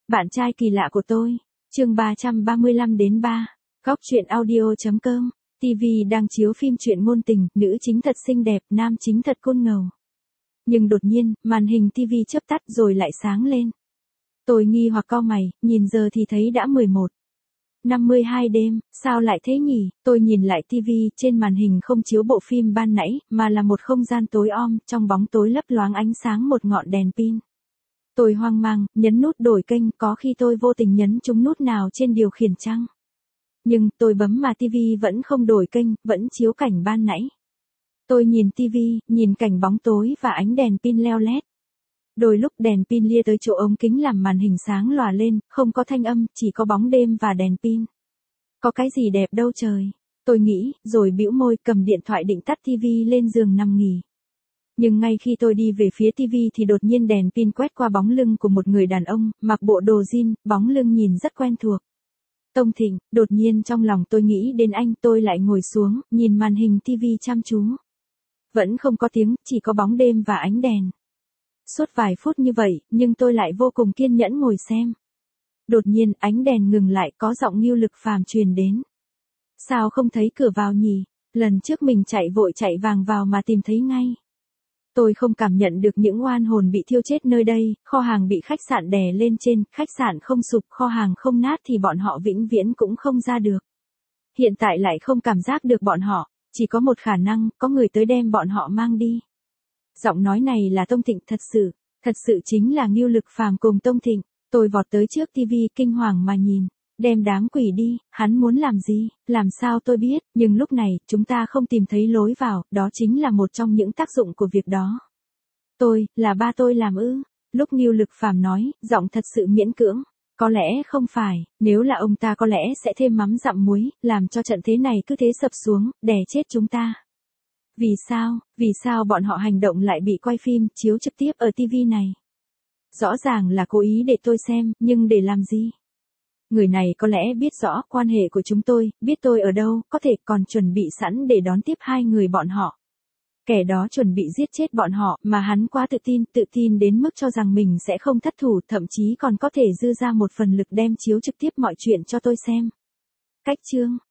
Bạn trai kỳ lạ của tôi. Chương 335-3. Góc truyện audio.com. TV đang chiếu phim truyện ngôn tình, nữ chính thật xinh đẹp, nam chính thật côn ngầu. Nhưng đột nhiên, màn hình TV chớp tắt rồi lại sáng lên. Tôi nghi hoặc cau mày, nhìn giờ thì thấy đã 11:52 đêm, sao lại thế nhỉ? Tôi nhìn lại TV, trên màn hình không chiếu bộ phim ban nãy, mà là một không gian tối om, trong bóng tối lấp loáng ánh sáng một ngọn đèn pin. Tôi hoang mang, nhấn nút đổi kênh, có khi tôi vô tình nhấn trúng nút nào trên điều khiển chăng? Nhưng, tôi bấm mà TV vẫn không đổi kênh, vẫn chiếu cảnh ban nãy. Tôi nhìn TV, nhìn cảnh bóng tối và ánh đèn pin leo lét. Đôi lúc đèn pin lia tới chỗ ống kính làm màn hình sáng lòa lên, không có thanh âm, chỉ có bóng đêm và đèn pin. Có cái gì đẹp đâu trời. Tôi nghĩ, rồi bĩu môi cầm điện thoại định tắt TV lên giường nằm nghỉ. Nhưng ngay khi tôi đi về phía TV thì đột nhiên đèn pin quét qua bóng lưng của một người đàn ông, mặc bộ đồ jean, bóng lưng nhìn rất quen thuộc. Tông Thịnh, đột nhiên trong lòng tôi nghĩ đến anh, tôi lại ngồi xuống, nhìn màn hình TV chăm chú. Vẫn không có tiếng, chỉ có bóng đêm và ánh đèn. Suốt vài phút như vậy, nhưng tôi lại vô cùng kiên nhẫn ngồi xem. Đột nhiên, ánh đèn ngừng lại, có giọng Ngưu Lực Phàm truyền đến. Sao không thấy cửa vào nhỉ? Lần trước mình chạy vội chạy vàng vào mà tìm thấy ngay. Tôi không cảm nhận được những oan hồn bị thiêu chết nơi đây, kho hàng bị khách sạn đè lên trên, khách sạn không sụp, kho hàng không nát thì bọn họ vĩnh viễn cũng không ra được. Hiện tại lại không cảm giác được bọn họ, chỉ có một khả năng, có người tới đem bọn họ mang đi. Giọng nói này là Tông Thịnh thật sự chính là Ngưu Lực Phàm cùng Tông Thịnh. Tôi vọt tới trước TV kinh hoàng mà nhìn. Đem đám quỷ đi, hắn muốn làm gì, làm sao tôi biết, nhưng lúc này, chúng ta không tìm thấy lối vào, đó chính là một trong những tác dụng của việc đó. Là ba tôi làm ư? Lúc Ngưu Lực Phàm nói, giọng thật sự miễn cưỡng. Có lẽ không phải, nếu là ông ta có lẽ sẽ thêm mắm dặm muối, làm cho trận thế này cứ thế sập xuống, đè chết chúng ta. Vì sao bọn họ hành động lại bị quay phim, chiếu trực tiếp ở TV này? Rõ ràng là cố ý để tôi xem, nhưng để làm gì? Người này có lẽ biết rõ quan hệ của chúng tôi, biết tôi ở đâu, có thể còn chuẩn bị sẵn để đón tiếp hai người bọn họ. Kẻ đó chuẩn bị giết chết bọn họ, mà hắn quá tự tin đến mức cho rằng mình sẽ không thất thủ, thậm chí còn có thể dư ra một phần lực đem chiếu trực tiếp mọi chuyện cho tôi xem. Cách chương